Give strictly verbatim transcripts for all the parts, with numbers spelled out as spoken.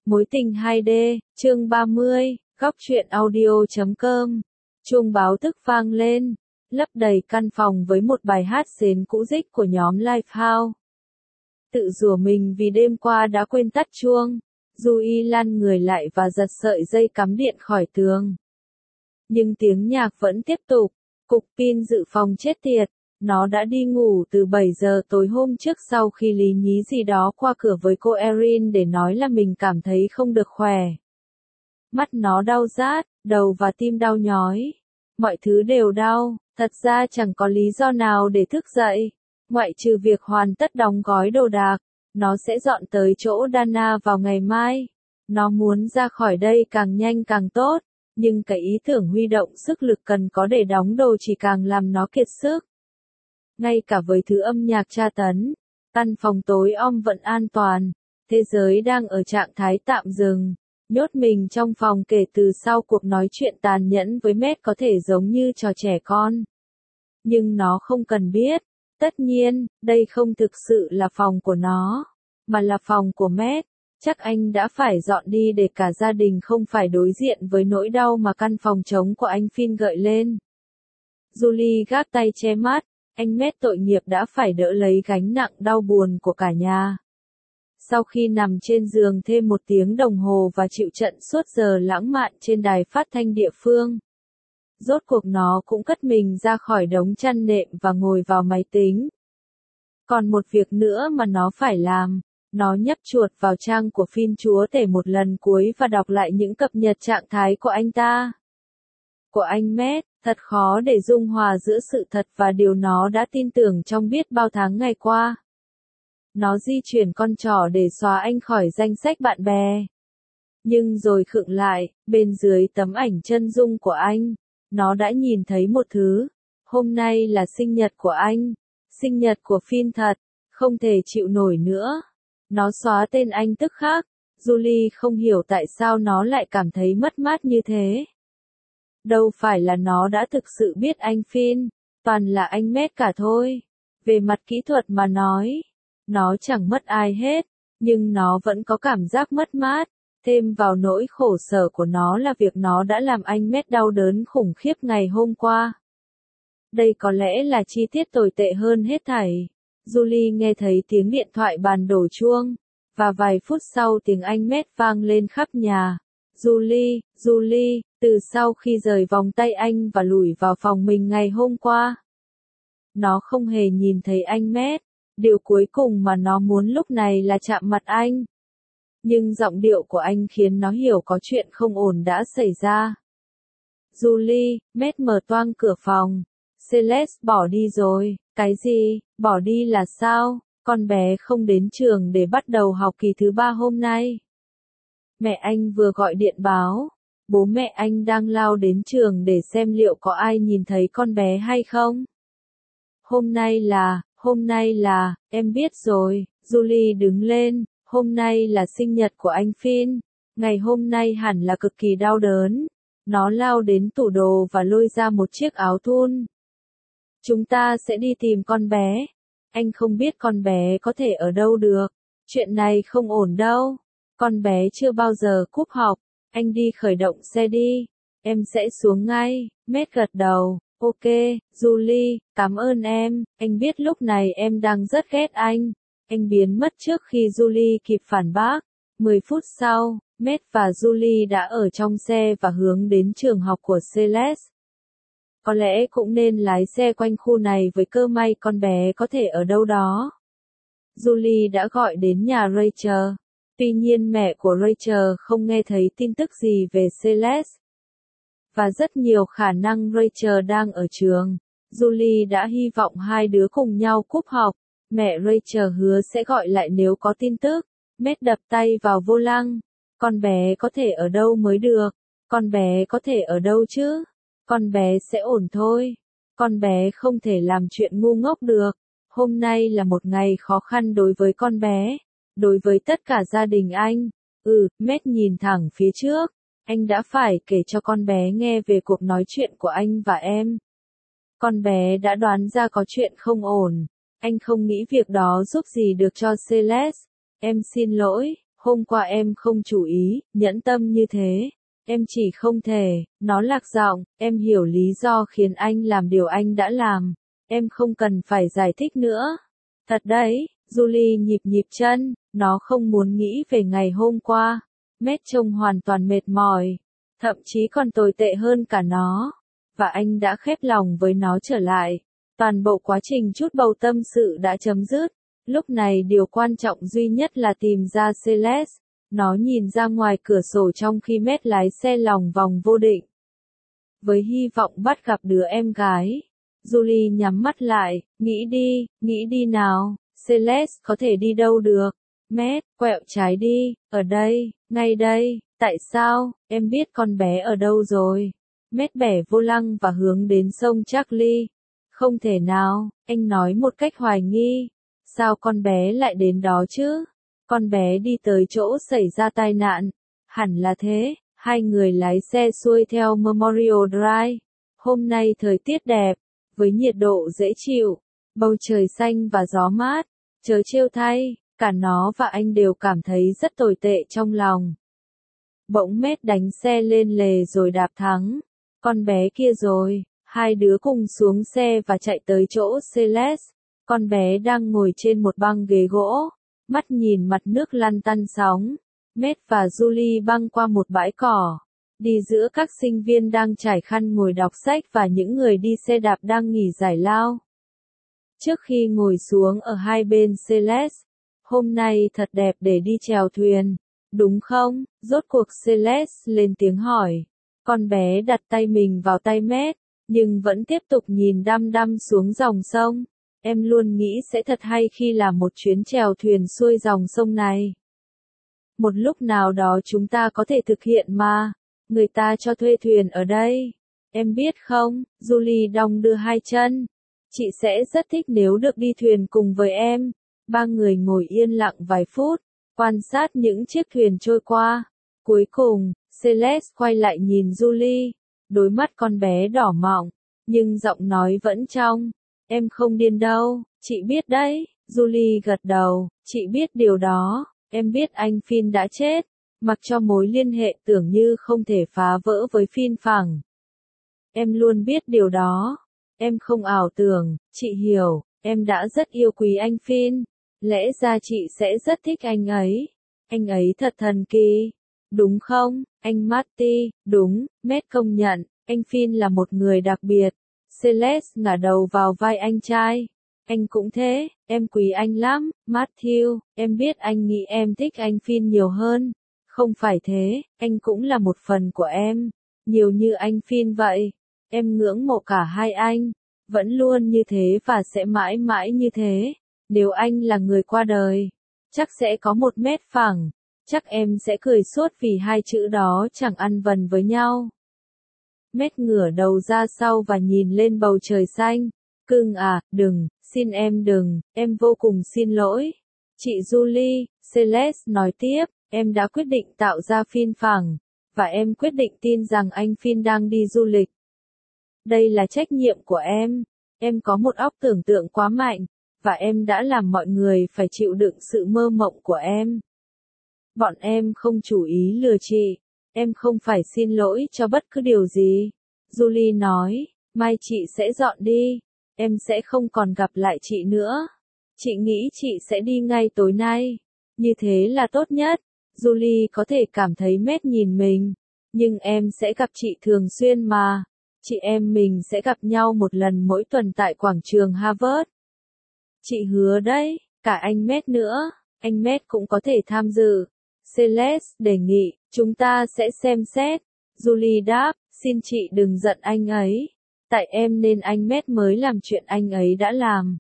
Mối tình hai D, chương ba mươi, góc truyện audio chấm com. Chuông báo thức vang lên, lấp đầy căn phòng với một bài hát xến cũ dích của nhóm Lifehouse. Tự rủa mình vì đêm qua đã quên tắt chuông, Duy lăn người lại và giật sợi dây cắm điện khỏi tường. Nhưng tiếng nhạc vẫn tiếp tục, cục pin dự phòng chết tiệt. Nó đã đi ngủ từ bảy giờ tối hôm trước sau khi lý nhí gì đó qua cửa với cô Erin để nói là mình cảm thấy không được khỏe. Mắt nó đau rát, đầu và tim đau nhói. Mọi thứ đều đau, thật ra chẳng có lý do nào để thức dậy. Ngoại trừ việc hoàn tất đóng gói đồ đạc, nó sẽ dọn tới chỗ Dana vào ngày mai. Nó muốn ra khỏi đây càng nhanh càng tốt, nhưng cái ý tưởng huy động sức lực cần có để đóng đồ chỉ càng làm nó kiệt sức. Ngay cả với thứ âm nhạc tra tấn, căn phòng tối om vẫn an toàn, thế giới đang ở trạng thái tạm dừng, nhốt mình trong phòng kể từ sau cuộc nói chuyện tàn nhẫn với Matt có thể giống như trò trẻ con. Nhưng nó không cần biết, tất nhiên, đây không thực sự là phòng của nó, mà là phòng của Matt. Chắc anh đã phải dọn đi để cả gia đình không phải đối diện với nỗi đau mà căn phòng trống của anh Finn gợi lên. Julie gác tay che mắt. Anh Matt tội nghiệp đã phải đỡ lấy gánh nặng đau buồn của cả nhà. Sau khi nằm trên giường thêm một tiếng đồng hồ và chịu trận suốt giờ lãng mạn trên đài phát thanh địa phương, rốt cuộc nó cũng cất mình ra khỏi đống chăn nệm và ngồi vào máy tính. Còn một việc nữa mà nó phải làm, nó nhấp chuột vào trang của Finn Chúa Tể một lần cuối và đọc lại những cập nhật trạng thái của anh ta. Của anh Matt. Thật khó để dung hòa giữa sự thật và điều nó đã tin tưởng trong biết bao tháng ngày qua. Nó di chuyển con trỏ để xóa anh khỏi danh sách bạn bè. Nhưng rồi khựng lại, bên dưới tấm ảnh chân dung của anh, nó đã nhìn thấy một thứ. Hôm nay là sinh nhật của anh. Sinh nhật của Finn thật. Không thể chịu nổi nữa. Nó xóa tên anh tức khắc. Julie không hiểu tại sao nó lại cảm thấy mất mát như thế. Đâu phải là nó đã thực sự biết anh Finn, toàn là anh Matt cả thôi. Về mặt kỹ thuật mà nói, nó chẳng mất ai hết, nhưng nó vẫn có cảm giác mất mát. Thêm vào nỗi khổ sở của nó là việc nó đã làm anh Matt đau đớn khủng khiếp ngày hôm qua. Đây có lẽ là chi tiết tồi tệ hơn hết thảy. Julie nghe thấy tiếng điện thoại bàn đổ chuông, và vài phút sau tiếng anh Matt vang lên khắp nhà. Julie, Julie, từ sau khi rời vòng tay anh và lủi vào phòng mình ngày hôm qua. Nó không hề nhìn thấy anh Matt, điều cuối cùng mà nó muốn lúc này là chạm mặt anh. Nhưng giọng điệu của anh khiến nó hiểu có chuyện không ổn đã xảy ra. Julie, Matt mở toang cửa phòng. Celeste bỏ đi rồi, cái gì, bỏ đi là sao, con bé không đến trường để bắt đầu học kỳ thứ ba hôm nay. Mẹ anh vừa gọi điện báo, bố mẹ anh đang lao đến trường để xem liệu có ai nhìn thấy con bé hay không. Hôm nay là, hôm nay là, em biết rồi, Julie đứng lên, hôm nay là sinh nhật của anh Finn, ngày hôm nay hẳn là cực kỳ đau đớn. Nó lao đến tủ đồ và lôi ra một chiếc áo thun. Chúng ta sẽ đi tìm con bé. Anh không biết con bé có thể ở đâu được. Chuyện này không ổn đâu. Con bé chưa bao giờ cúp học, anh đi khởi động xe đi, em sẽ xuống ngay. Matt gật đầu, ok, Julie, cảm ơn em, anh biết lúc này em đang rất ghét anh. Anh biến mất trước khi Julie kịp phản bác. Mười phút sau, Matt và Julie đã ở trong xe và hướng đến trường học của Celeste. Có lẽ cũng nên lái xe quanh khu này với cơ may con bé có thể ở đâu đó. Julie đã gọi đến nhà Rachel. Tuy nhiên mẹ của Rachel không nghe thấy tin tức gì về Celeste. Và rất nhiều khả năng Rachel đang ở trường. Julie đã hy vọng hai đứa cùng nhau cúp học. Mẹ Rachel hứa sẽ gọi lại nếu có tin tức. Matt đập tay vào vô lăng. Con bé có thể ở đâu mới được? Con bé có thể ở đâu chứ? Con bé sẽ ổn thôi. Con bé không thể làm chuyện ngu ngốc được. Hôm nay là một ngày khó khăn đối với con bé. Đối với tất cả gia đình anh. Ừ, Matt nhìn thẳng phía trước. Anh đã phải kể cho con bé nghe về cuộc nói chuyện của anh và em. Con bé đã đoán ra có chuyện không ổn. Anh không nghĩ việc đó giúp gì được cho Celeste. Em xin lỗi, Hôm qua em không chú ý, nhẫn tâm như thế. Em chỉ không thể, nó lạc giọng, em hiểu lý do khiến anh làm điều anh đã làm. Em không cần phải giải thích nữa. Thật đấy, Julie nhịp nhịp chân, nó không muốn nghĩ về ngày hôm qua. Matt trông hoàn toàn mệt mỏi, thậm chí còn tồi tệ hơn cả nó. Và anh đã khép lòng với nó trở lại. Toàn bộ quá trình chút bầu tâm sự đã chấm dứt. Lúc này điều quan trọng duy nhất là tìm ra Celeste. Nó nhìn ra ngoài cửa sổ trong khi Matt lái xe lòng vòng vô định. Với hy vọng bắt gặp đứa em gái. Julie nhắm mắt lại, nghĩ đi, nghĩ đi nào, Celeste có thể đi đâu được. Matt, quẹo trái đi, ở đây, ngay đây, tại sao, em biết con bé ở đâu rồi. Matt bẻ vô lăng và hướng đến sông Charlie. Không thể nào, anh nói một cách hoài nghi. Sao con bé lại đến đó chứ? Con bé đi tới chỗ xảy ra tai nạn. Hẳn là thế, hai người lái xe xuôi theo Memorial Drive. Hôm nay thời tiết đẹp, với nhiệt độ dễ chịu, bầu trời xanh và gió mát. Chớ trêu thay, cả nó và anh đều cảm thấy rất tồi tệ trong lòng. Bỗng Matt đánh xe lên lề rồi đạp thắng. Con bé kia rồi, hai đứa cùng xuống xe và chạy tới chỗ Celeste. Con bé đang ngồi trên một băng ghế gỗ, mắt nhìn mặt nước lăn tăn sóng. Matt và Julie băng qua một bãi cỏ, đi giữa các sinh viên đang trải khăn ngồi đọc sách và những người đi xe đạp đang nghỉ giải lao. Trước khi ngồi xuống ở hai bên Celeste, hôm nay thật đẹp để đi chèo thuyền, đúng không? Rốt cuộc Celeste lên tiếng hỏi. Con bé đặt tay mình vào tay Matt, nhưng vẫn tiếp tục nhìn đăm đăm xuống dòng sông. Em luôn nghĩ sẽ thật hay khi làm một chuyến chèo thuyền xuôi dòng sông này. Một lúc nào đó chúng ta có thể thực hiện mà. Người ta cho thuê thuyền ở đây. Em biết không, Julie đong đưa hai chân. Chị sẽ rất thích nếu được đi thuyền cùng với em. Ba người ngồi yên lặng vài phút, quan sát những chiếc thuyền trôi qua. Cuối cùng, Celeste quay lại nhìn Julie. Đôi mắt con bé đỏ mọng, nhưng giọng nói vẫn trong. Em không điên đâu, chị biết đấy. Julie gật đầu, chị biết điều đó. Em biết anh Finn đã chết, mặc cho mối liên hệ tưởng như không thể phá vỡ với Finn phẳng. Em luôn biết điều đó. Em không ảo tưởng, chị hiểu, em đã rất yêu quý anh Finn. Lẽ ra chị sẽ rất thích anh ấy. Anh ấy thật thần kỳ. Đúng không, anh Marty? Đúng, Matt công nhận, anh Finn là một người đặc biệt. Celeste ngả đầu vào vai anh trai. Anh cũng thế, em quý anh lắm, Matthew, em biết anh nghĩ em thích anh Finn nhiều hơn. Không phải thế, anh cũng là một phần của em, nhiều như anh Finn vậy. Em ngưỡng mộ cả hai anh, vẫn luôn như thế và sẽ mãi mãi như thế. Nếu anh là người qua đời, chắc sẽ có một mét phẳng, chắc em sẽ cười suốt vì hai chữ đó chẳng ăn vần với nhau. Matt ngửa đầu ra sau và nhìn lên bầu trời xanh. Cưng à, đừng, xin em đừng, em vô cùng xin lỗi. Chị Julie, Celeste nói tiếp, em đã quyết định tạo ra Finn phẳng, và em quyết định tin rằng anh Finn đang đi du lịch. Đây là trách nhiệm của em. Em có một óc tưởng tượng quá mạnh, và em đã làm mọi người phải chịu đựng sự mơ mộng của em. Bọn em không chủ ý lừa chị. Em không phải xin lỗi cho bất cứ điều gì. Julie nói, mai chị sẽ dọn đi. Em sẽ không còn gặp lại chị nữa. Chị nghĩ chị sẽ đi ngay tối nay. Như thế là tốt nhất. Julie có thể cảm thấy Matt nhìn mình. Nhưng em sẽ gặp chị thường xuyên mà. Chị em mình sẽ gặp nhau một lần mỗi tuần tại quảng trường Harvard. Chị hứa đấy, cả anh Matt nữa. Anh Matt cũng có thể tham dự. Celeste đề nghị, chúng ta sẽ xem xét. Julie đáp, xin chị đừng giận anh ấy. Tại em nên anh Matt mới làm chuyện anh ấy đã làm.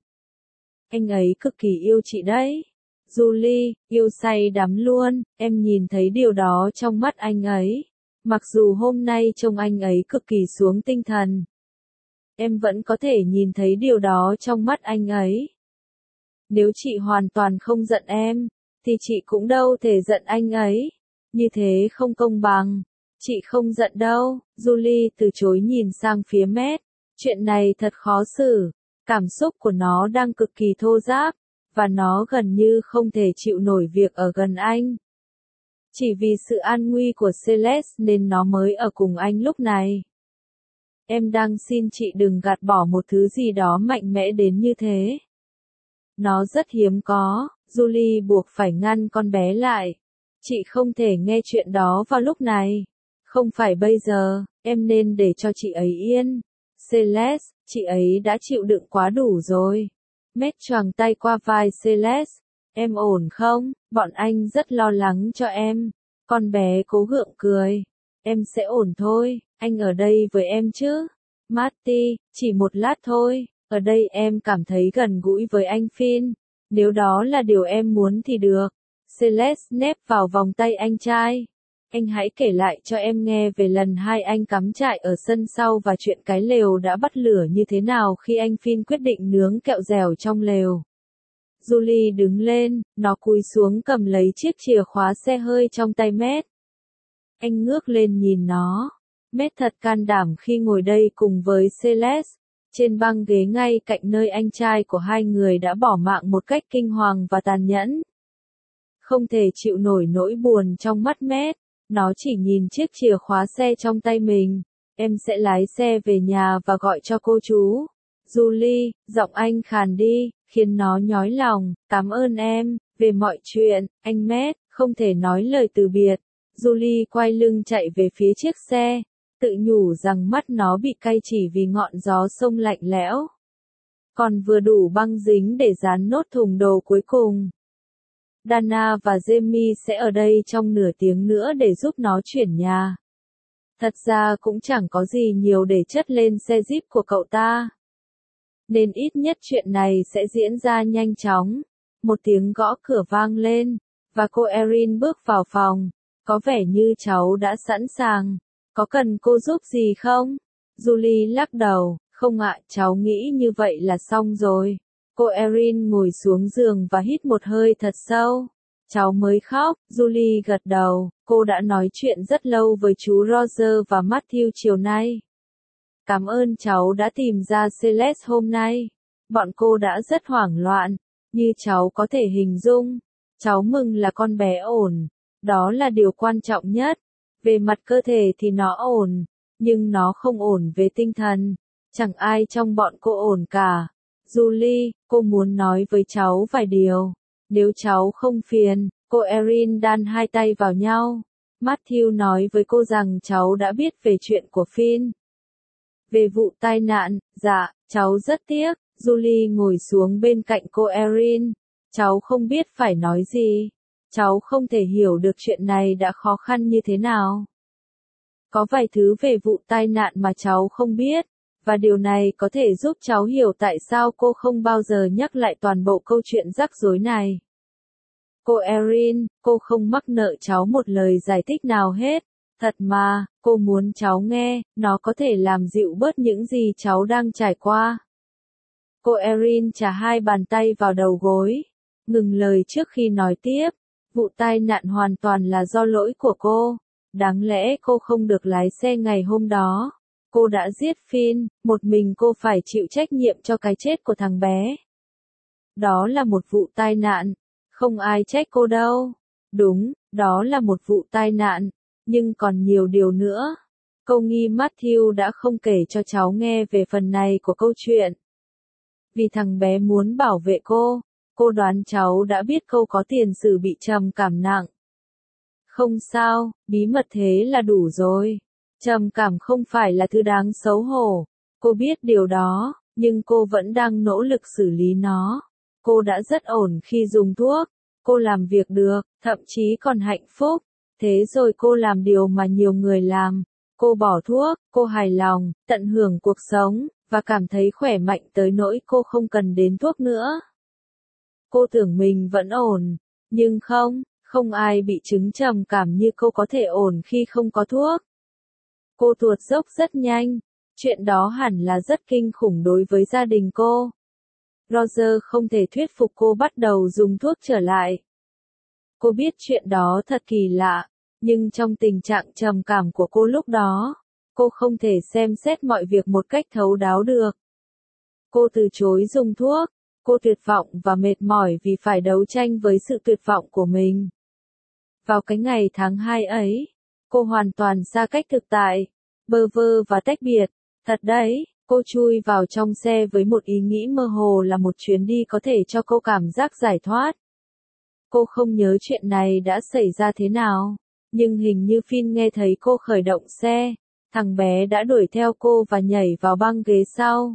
Anh ấy cực kỳ yêu chị đấy. Julie, yêu say đắm luôn, em nhìn thấy điều đó trong mắt anh ấy. Mặc dù hôm nay trông anh ấy cực kỳ xuống tinh thần. Em vẫn có thể nhìn thấy điều đó trong mắt anh ấy. Nếu chị hoàn toàn không giận em, thì chị cũng đâu thể giận anh ấy. Như thế không công bằng. Chị không giận đâu. Julie từ chối nhìn sang phía Matt. Chuyện này thật khó xử. Cảm xúc của nó đang cực kỳ thô ráp, và nó gần như không thể chịu nổi việc ở gần anh. Chỉ vì sự an nguy của Celeste nên nó mới ở cùng anh lúc này. Em đang xin chị đừng gạt bỏ một thứ gì đó mạnh mẽ đến như thế. Nó rất hiếm có, Julie buộc phải ngăn con bé lại. Chị không thể nghe chuyện đó vào lúc này. Không phải bây giờ, em nên để cho chị ấy yên. Celeste, chị ấy đã chịu đựng quá đủ rồi. Matt choàng tay qua vai Celeste. Em ổn không? Bọn anh rất lo lắng cho em. Con bé cố gượng cười. Em sẽ ổn thôi, anh ở đây với em chứ. Marty, chỉ một lát thôi, ở đây em cảm thấy gần gũi với anh Finn. Nếu đó là điều em muốn thì được. Celeste nép vào vòng tay anh trai. Anh hãy kể lại cho em nghe về lần hai anh cắm trại ở sân sau và chuyện cái lều đã bắt lửa như thế nào khi anh Finn quyết định nướng kẹo dẻo trong lều. Julie đứng lên, nó cúi xuống cầm lấy chiếc chìa khóa xe hơi trong tay Matt. Anh ngước lên nhìn nó. Matt thật can đảm khi ngồi đây cùng với Celeste, trên băng ghế ngay cạnh nơi anh trai của hai người đã bỏ mạng một cách kinh hoàng và tàn nhẫn. Không thể chịu nổi nỗi buồn trong mắt Matt, nó chỉ nhìn chiếc chìa khóa xe trong tay mình. Em sẽ lái xe về nhà và gọi cho cô chú. Julie, giọng anh khàn đi, khiến nó nhói lòng. Cảm ơn em, về mọi chuyện, anh Matt, không thể nói lời từ biệt. Julie quay lưng chạy về phía chiếc xe, tự nhủ rằng mắt nó bị cay chỉ vì ngọn gió sông lạnh lẽo. Còn vừa đủ băng dính để dán nốt thùng đồ cuối cùng. Dana và Jamie sẽ ở đây trong nửa tiếng nữa để giúp nó chuyển nhà. Thật ra cũng chẳng có gì nhiều để chất lên xe Jeep của cậu ta. Nên ít nhất chuyện này sẽ diễn ra nhanh chóng. Một tiếng gõ cửa vang lên, và cô Erin bước vào phòng. Có vẻ như cháu đã sẵn sàng. Có cần cô giúp gì không? Julie lắc đầu, không ạ, cháu nghĩ như vậy là xong rồi. Cô Erin ngồi xuống giường và hít một hơi thật sâu. Cháu mới khóc, Julie gật đầu, cô đã nói chuyện rất lâu với chú Roger và Matthew chiều nay. Cảm ơn cháu đã tìm ra Celeste hôm nay. Bọn cô đã rất hoảng loạn, như cháu có thể hình dung. Cháu mừng là con bé ổn, đó là điều quan trọng nhất. Về mặt cơ thể thì nó ổn, nhưng nó không ổn về tinh thần. Chẳng ai trong bọn cô ổn cả. Julie, cô muốn nói với cháu vài điều. Nếu cháu không phiền, cô Erin đan hai tay vào nhau. Matthew nói với cô rằng cháu đã biết về chuyện của Finn. Về vụ tai nạn, dạ, cháu rất tiếc. Julie ngồi xuống bên cạnh cô Erin. Cháu không biết phải nói gì. Cháu không thể hiểu được chuyện này đã khó khăn như thế nào. Có vài thứ về vụ tai nạn mà cháu không biết, và điều này có thể giúp cháu hiểu tại sao cô không bao giờ nhắc lại toàn bộ câu chuyện rắc rối này. Cô Erin, cô không mắc nợ cháu một lời giải thích nào hết. Thật mà, cô muốn cháu nghe, nó có thể làm dịu bớt những gì cháu đang trải qua. Cô Erin chà hai bàn tay vào đầu gối, ngừng lời trước khi nói tiếp. Vụ tai nạn hoàn toàn là do lỗi của cô. Đáng lẽ cô không được lái xe ngày hôm đó. Cô đã giết Finn, một mình cô phải chịu trách nhiệm cho cái chết của thằng bé. Đó là một vụ tai nạn. Không ai trách cô đâu. Đúng, đó là một vụ tai nạn. Nhưng còn nhiều điều nữa. Cô nghi Matthew đã không kể cho cháu nghe về phần này của câu chuyện. Vì thằng bé muốn bảo vệ cô. Cô đoán cháu đã biết cô có tiền sử bị trầm cảm nặng. Không sao, bí mật thế là đủ rồi. Trầm cảm không phải là thứ đáng xấu hổ. Cô biết điều đó, nhưng cô vẫn đang nỗ lực xử lý nó. Cô đã rất ổn khi dùng thuốc. Cô làm việc được, thậm chí còn hạnh phúc. Thế rồi cô làm điều mà nhiều người làm. Cô bỏ thuốc, cô hài lòng, tận hưởng cuộc sống, và cảm thấy khỏe mạnh tới nỗi cô không cần đến thuốc nữa. Cô tưởng mình vẫn ổn, nhưng không, không ai bị chứng trầm cảm như cô có thể ổn khi không có thuốc. Cô tuột dốc rất nhanh, chuyện đó hẳn là rất kinh khủng đối với gia đình cô. Roger không thể thuyết phục cô bắt đầu dùng thuốc trở lại. Cô biết chuyện đó thật kỳ lạ, nhưng trong tình trạng trầm cảm của cô lúc đó, cô không thể xem xét mọi việc một cách thấu đáo được. Cô từ chối dùng thuốc. Cô tuyệt vọng và mệt mỏi vì phải đấu tranh với sự tuyệt vọng của mình. Vào cái ngày tháng hai ấy, cô hoàn toàn xa cách thực tại, bơ vơ và tách biệt. Thật đấy, cô chui vào trong xe với một ý nghĩ mơ hồ là một chuyến đi có thể cho cô cảm giác giải thoát. Cô không nhớ chuyện này đã xảy ra thế nào, nhưng hình như Finn nghe thấy cô khởi động xe, thằng bé đã đuổi theo cô và nhảy vào băng ghế sau.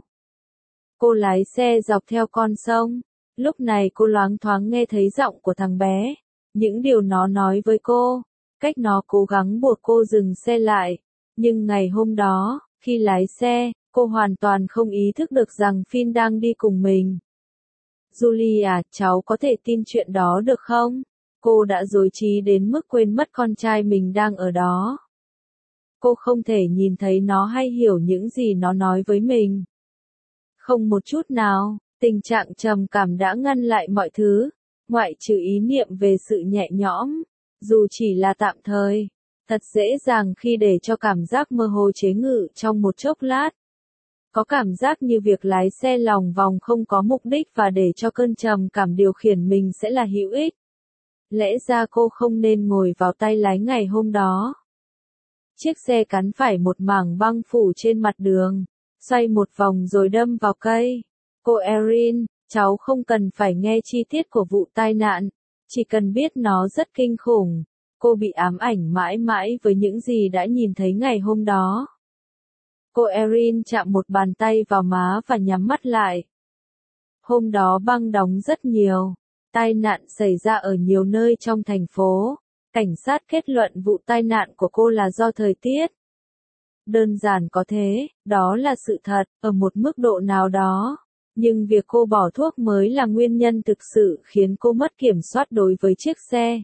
Cô lái xe dọc theo con sông, lúc này cô loáng thoáng nghe thấy giọng của thằng bé, những điều nó nói với cô, cách nó cố gắng buộc cô dừng xe lại. Nhưng ngày hôm đó, khi lái xe, cô hoàn toàn không ý thức được rằng Finn đang đi cùng mình. Julie à, cháu có thể tin chuyện đó được không? Cô đã rối trí đến mức quên mất con trai mình đang ở đó. Cô không thể nhìn thấy nó hay hiểu những gì nó nói với mình. Không một chút nào, tình trạng trầm cảm đã ngăn lại mọi thứ, ngoại trừ ý niệm về sự nhẹ nhõm, dù chỉ là tạm thời. Thật dễ dàng khi để cho cảm giác mơ hồ chế ngự trong một chốc lát. Có cảm giác như việc lái xe lòng vòng không có mục đích và để cho cơn trầm cảm điều khiển mình sẽ là hữu ích. Lẽ ra cô không nên ngồi vào tay lái ngày hôm đó. Chiếc xe cắn phải một mảng băng phủ trên mặt đường, xoay một vòng rồi đâm vào cây. Cô Erin, cháu không cần phải nghe chi tiết của vụ tai nạn, chỉ cần biết nó rất kinh khủng. Cô bị ám ảnh mãi mãi với những gì đã nhìn thấy ngày hôm đó. Cô Erin chạm một bàn tay vào má và nhắm mắt lại. Hôm đó băng đóng rất nhiều. Tai nạn xảy ra ở nhiều nơi trong thành phố. Cảnh sát kết luận vụ tai nạn của cô là do thời tiết. Đơn giản có thế, đó là sự thật, ở một mức độ nào đó. Nhưng việc cô bỏ thuốc mới là nguyên nhân thực sự khiến cô mất kiểm soát đối với chiếc xe.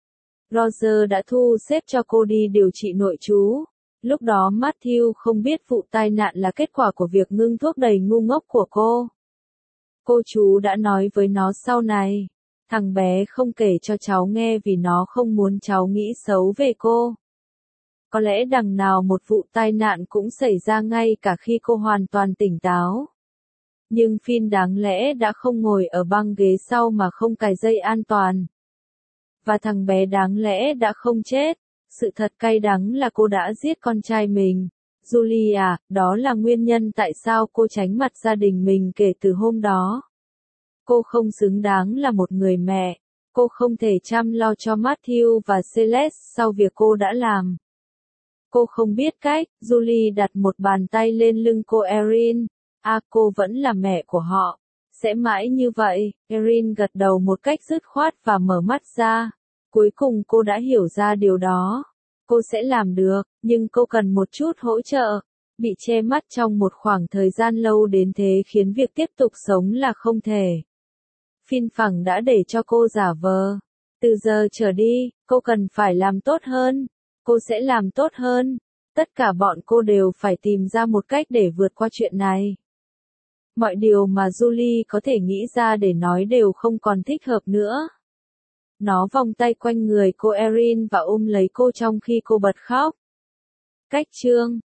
Roger đã thu xếp cho cô đi điều trị nội trú. Lúc đó Matthew không biết vụ tai nạn là kết quả của việc ngưng thuốc đầy ngu ngốc của cô. Cô chú đã nói với nó sau này. Thằng bé không kể cho cháu nghe vì nó không muốn cháu nghĩ xấu về cô. Có lẽ đằng nào một vụ tai nạn cũng xảy ra ngay cả khi cô hoàn toàn tỉnh táo. Nhưng Finn đáng lẽ đã không ngồi ở băng ghế sau mà không cài dây an toàn. Và thằng bé đáng lẽ đã không chết. Sự thật cay đắng là cô đã giết con trai mình. Julie à, đó là nguyên nhân tại sao cô tránh mặt gia đình mình kể từ hôm đó. Cô không xứng đáng là một người mẹ. Cô không thể chăm lo cho Matthew và Celeste sau việc cô đã làm. Cô không biết cách. Julie đặt một bàn tay lên lưng cô Erin. À, cô vẫn là mẹ của họ. Sẽ mãi như vậy. Erin gật đầu một cách dứt khoát và mở mắt ra. Cuối cùng cô đã hiểu ra điều đó. Cô sẽ làm được, nhưng cô cần một chút hỗ trợ. Bị che mắt trong một khoảng thời gian lâu đến thế khiến việc tiếp tục sống là không thể. Finn phẳng đã để cho cô giả vờ. Từ giờ trở đi, cô cần phải làm tốt hơn. Cô sẽ làm tốt hơn. Tất cả bọn cô đều phải tìm ra một cách để vượt qua chuyện này. Mọi điều mà Julie có thể nghĩ ra để nói đều không còn thích hợp nữa. Nó vòng tay quanh người cô Erin và ôm lấy cô trong khi cô bật khóc. Cách chương